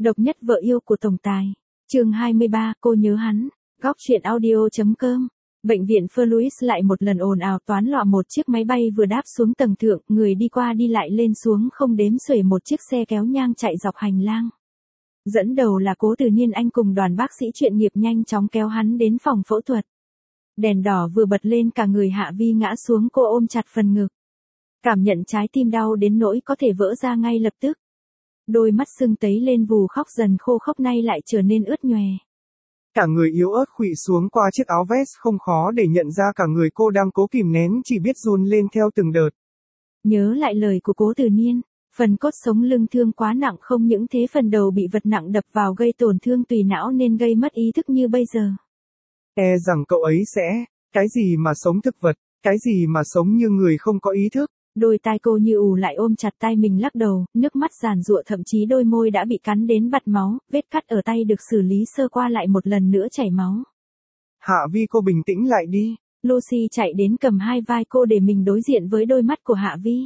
Độc nhất vợ yêu của tổng tài. Chương 23, cô nhớ hắn. Góc truyện audio.com. Bệnh viện Fluis lại một lần ồn ào toán loạn, một chiếc máy bay vừa đáp xuống tầng thượng, người đi qua đi lại lên xuống không đếm xuể, một chiếc xe kéo nhang chạy dọc hành lang. Dẫn đầu là Cố Từ Niên, anh cùng đoàn bác sĩ chuyên nghiệp nhanh chóng kéo hắn đến phòng phẫu thuật. Đèn đỏ vừa bật lên, cả người Hạ Vi ngã xuống, cô ôm chặt phần ngực. Cảm nhận trái tim đau đến nỗi có thể vỡ ra ngay lập tức. Đôi mắt sưng tấy lên vù khóc dần khô khốc nay lại trở nên ướt nhòe. Cả người yếu ớt khuỵu xuống qua chiếc áo vest, không khó để nhận ra cả người cô đang cố kìm nén, chỉ biết run lên theo từng đợt. Nhớ lại lời của Cố Từ Niên, phần cốt sống lưng thương quá nặng, không những thế phần đầu bị vật nặng đập vào gây tổn thương tùy não nên gây mất ý thức như bây giờ. E rằng cậu ấy sẽ, cái gì mà sống thực vật, cái gì mà sống như người không có ý thức. Đôi tai cô như ù lại ôm chặt tai mình lắc đầu, nước mắt giàn giụa, thậm chí đôi môi đã bị cắn đến bật máu, vết cắt ở tay được xử lý sơ qua lại một lần nữa chảy máu. Hạ Vi, cô bình tĩnh lại đi. Lucy chạy đến cầm hai vai cô để mình đối diện với đôi mắt của Hạ Vi.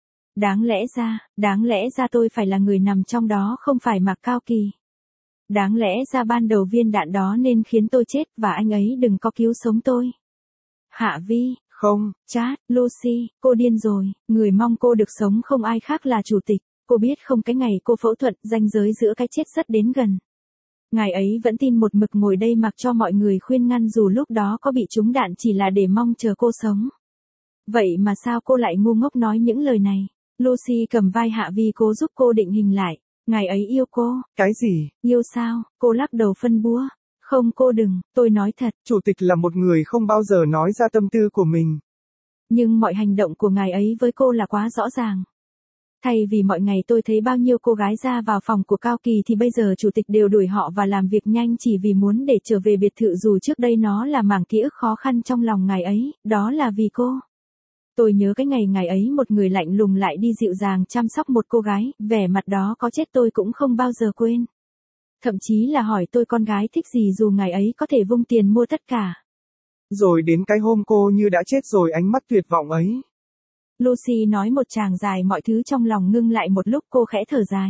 Đáng lẽ ra tôi phải là người nằm trong đó, không phải Mạc Cao Kỳ. Đáng lẽ ra ban đầu viên đạn đó nên khiến tôi chết và anh ấy đừng có cứu sống tôi. Hạ Vi. Không, Chát, Lucy, cô điên rồi, người mong cô được sống không ai khác là chủ tịch. Cô biết không, cái ngày cô phẫu thuật, ranh giới giữa cái chết rất đến gần. Ngài ấy vẫn tin một mực ngồi đây mặc cho mọi người khuyên ngăn, dù lúc đó có bị trúng đạn chỉ là để mong chờ cô sống. Vậy mà sao cô lại ngu ngốc nói những lời này? Lucy cầm vai Hạ Vi, cố giúp cô định hình lại. Ngài ấy yêu cô. Cái gì? Yêu sao? Cô lắc đầu phân búa. Không, cô đừng, tôi nói thật. Chủ tịch là một người không bao giờ nói ra tâm tư của mình. Nhưng mọi hành động của ngài ấy với cô là quá rõ ràng. Thay vì mọi ngày tôi thấy bao nhiêu cô gái ra vào phòng của Cao Kỳ thì bây giờ chủ tịch đều đuổi họ và làm việc nhanh chỉ vì muốn để trở về biệt thự, dù trước đây nó là mảng ký ức khó khăn trong lòng ngài ấy, đó là vì cô. Tôi nhớ cái ngày ngài ấy một người lạnh lùng lại đi dịu dàng chăm sóc một cô gái, vẻ mặt đó có chết tôi cũng không bao giờ quên. Thậm chí là hỏi tôi con gái thích gì dù ngài ấy có thể vung tiền mua tất cả. Rồi đến cái hôm cô như đã chết rồi, ánh mắt tuyệt vọng ấy. Lucy nói một tràng dài, mọi thứ trong lòng ngưng lại một lúc, cô khẽ thở dài.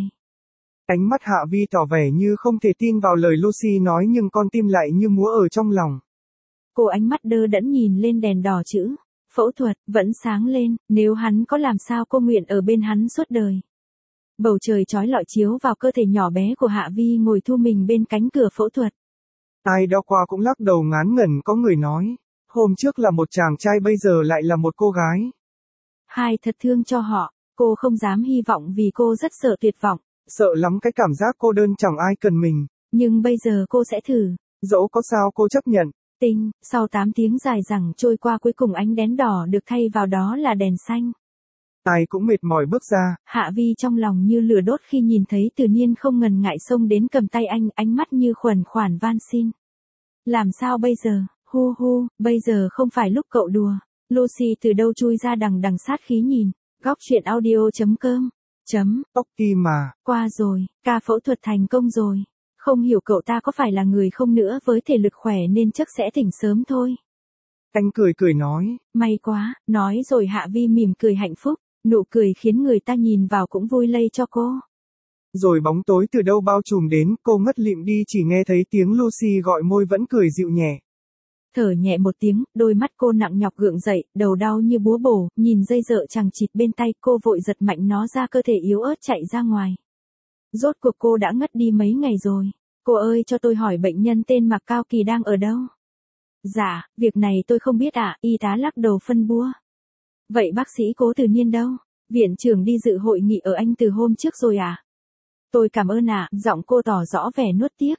Ánh mắt Hạ Vi tỏ vẻ như không thể tin vào lời Lucy nói, nhưng con tim lại như múa ở trong lòng. Cô ánh mắt đơ đẫn nhìn lên đèn đỏ chữ phẫu thuật vẫn sáng lên, nếu hắn có làm sao cô nguyện ở bên hắn suốt đời. Bầu trời chói lọi chiếu vào cơ thể nhỏ bé của Hạ Vi ngồi thu mình bên cánh cửa phẫu thuật. Ai đó qua cũng lắc đầu ngán ngẩn, có người nói, hôm trước là một chàng trai bây giờ lại là một cô gái. Hai thật thương cho họ, cô không dám hy vọng vì cô rất sợ tuyệt vọng. Sợ lắm cái cảm giác cô đơn chẳng ai cần mình. Nhưng bây giờ cô sẽ thử. Dẫu có sao cô chấp nhận. Tinh, sau 8 tiếng dài dẳng trôi qua cuối cùng ánh đèn đỏ được thay vào đó là đèn xanh. Ai cũng mệt mỏi bước ra. Hạ Vi trong lòng như lửa đốt khi nhìn thấy Từ Niên không ngần ngại xông đến cầm tay anh, ánh mắt như khuẩn khoản van xin. Làm sao bây giờ, hu, bây giờ không phải lúc cậu đùa. Lucy từ đâu chui ra đằng đằng sát khí nhìn. Góc truyện audio.com. Tóc tim mà. Qua rồi, ca phẫu thuật thành công rồi. Không hiểu cậu ta có phải là người không nữa, với thể lực khỏe nên chắc sẽ tỉnh sớm thôi. Anh cười nói. May quá, nói rồi Hạ Vi mỉm cười hạnh phúc, nụ cười khiến người ta nhìn vào cũng vui lây cho cô. Rồi bóng tối từ đâu bao trùm đến, cô ngất lịm đi, chỉ nghe thấy tiếng Lucy gọi, môi vẫn cười dịu nhẹ. Thở nhẹ một tiếng, đôi mắt cô nặng nhọc gượng dậy, đầu đau như búa bổ, nhìn dây dợ chằng chịt bên tay, cô vội giật mạnh nó ra, cơ thể yếu ớt chạy ra ngoài. Rốt cuộc cô đã ngất đi mấy ngày rồi. Cô ơi, cho tôi hỏi bệnh nhân tên Mạc Cao Kỳ đang ở đâu? Dạ, việc này tôi không biết ạ, y tá lắc đầu phân búa. Vậy bác sĩ Cố Từ Niên đâu? Viện trưởng đi dự hội nghị ở Anh từ hôm trước rồi à? Tôi cảm ơn ạ, giọng cô tỏ rõ vẻ nuốt tiếc.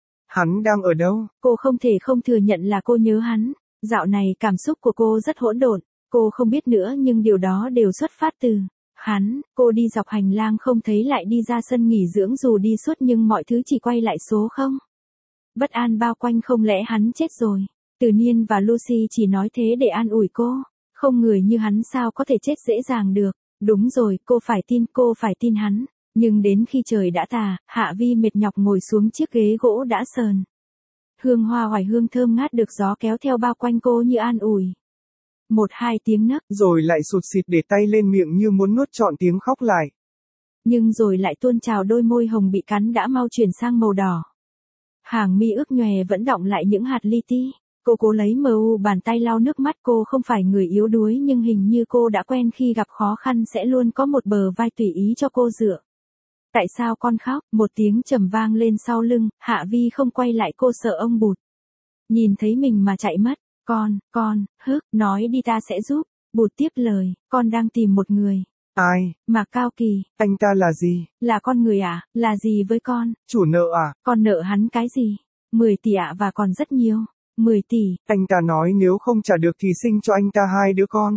Hắn đang ở đâu? Cô không thể không thừa nhận là cô nhớ hắn. Dạo này cảm xúc của cô rất hỗn độn, cô không biết nữa nhưng điều đó đều xuất phát từ hắn. Cô đi dọc hành lang không thấy, lại đi ra sân nghỉ dưỡng dù đi suốt nhưng mọi thứ chỉ quay lại số không. Bất an bao quanh, không lẽ hắn chết rồi? Từ Niên và Lucy chỉ nói thế để an ủi cô. Không, người như hắn sao có thể chết dễ dàng được. Đúng rồi, cô phải tin hắn. Nhưng đến khi trời đã tà, Hạ Vi mệt nhọc ngồi xuống chiếc ghế gỗ đã sờn. Hương hoa oải hương thơm ngát được gió kéo theo bao quanh cô như an ủi. 1-2 tiếng nấc. Rồi lại sụt sịt để tay lên miệng như muốn nuốt trọn tiếng khóc lại. Nhưng rồi lại tuôn trào đôi môi hồng bị cắn đã mau chuyển sang màu đỏ. Hàng mi ướt nhòe vẫn đọng lại những hạt li ti. Cô cố lấy bàn tay lau nước mắt. Cô không phải người yếu đuối nhưng hình như cô đã quen khi gặp khó khăn sẽ luôn có một bờ vai tùy ý cho cô dựa. Tại sao con khóc? Một tiếng trầm vang lên sau lưng, Hạ Vi không quay lại, cô sợ ông Bụt nhìn thấy mình mà chạy mất. Con, nói đi ta sẽ giúp. Bụt tiếp lời, con đang tìm một người. Ai? Mạc Cao Kỳ. Anh ta là gì? Là con người à? Là gì với con? Chủ nợ à? Con nợ hắn cái gì? 10 tỷ ạ và còn rất nhiều. 10 tỷ. Anh ta nói nếu không trả được thì sinh cho anh ta 2 đứa con.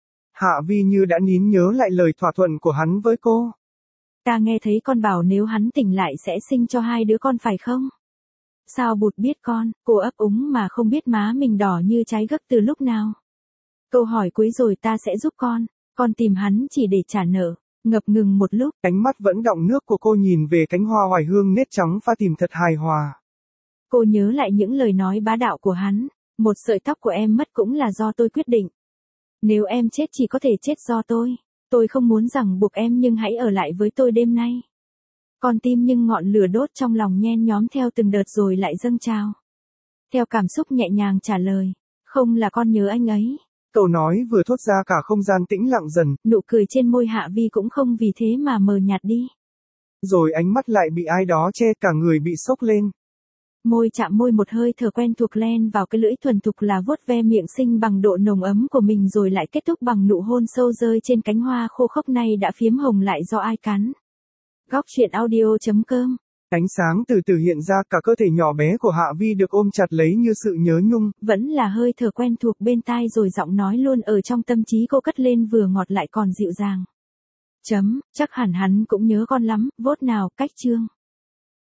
Hạ Vi như đã nín nhớ lại lời thỏa thuận của hắn với cô. Ta nghe thấy con bảo nếu hắn tỉnh lại sẽ sinh cho 2 đứa con phải không? Sao Bụt biết con? Cô ấp úng mà không biết má mình đỏ như trái gấc từ lúc nào. Câu hỏi cuối rồi, ta sẽ giúp con tìm hắn chỉ để trả nợ. Ngập ngừng một lúc, ánh mắt vẫn đọng nước của cô nhìn về cánh hoa oải hương nết trắng pha tìm thật hài hòa. Cô nhớ lại những lời nói bá đạo của hắn. Một sợi tóc của em mất cũng là do tôi quyết định. Nếu em chết chỉ có thể chết do tôi. Tôi không muốn ràng buộc em nhưng hãy ở lại với tôi đêm nay. Con tim nhưng ngọn lửa đốt trong lòng nhen nhóm theo từng đợt rồi lại dâng trào. Theo cảm xúc nhẹ nhàng trả lời. Không là con nhớ anh ấy. Câu nói vừa thốt ra cả không gian tĩnh lặng dần. Nụ cười trên môi Hạ Vi cũng không vì thế mà mờ nhạt đi. Rồi ánh mắt lại bị ai đó che, cả người bị sốc lên. Môi chạm môi, một hơi thở quen thuộc len vào cái lưỡi thuần thục là vuốt ve miệng xinh bằng độ nồng ấm của mình rồi lại kết thúc bằng nụ hôn sâu rơi trên cánh hoa khô khốc nay đã phiếm hồng lại do ai cắn. Góc truyện audio.com. Ánh sáng từ từ hiện ra, cả cơ thể nhỏ bé của Hạ Vi được ôm chặt lấy như sự nhớ nhung. Vẫn là hơi thở quen thuộc bên tai rồi giọng nói luôn ở trong tâm trí cô cất lên vừa ngọt lại còn dịu dàng. Chắc hẳn hắn cũng nhớ con lắm, vốt nào, cách chương.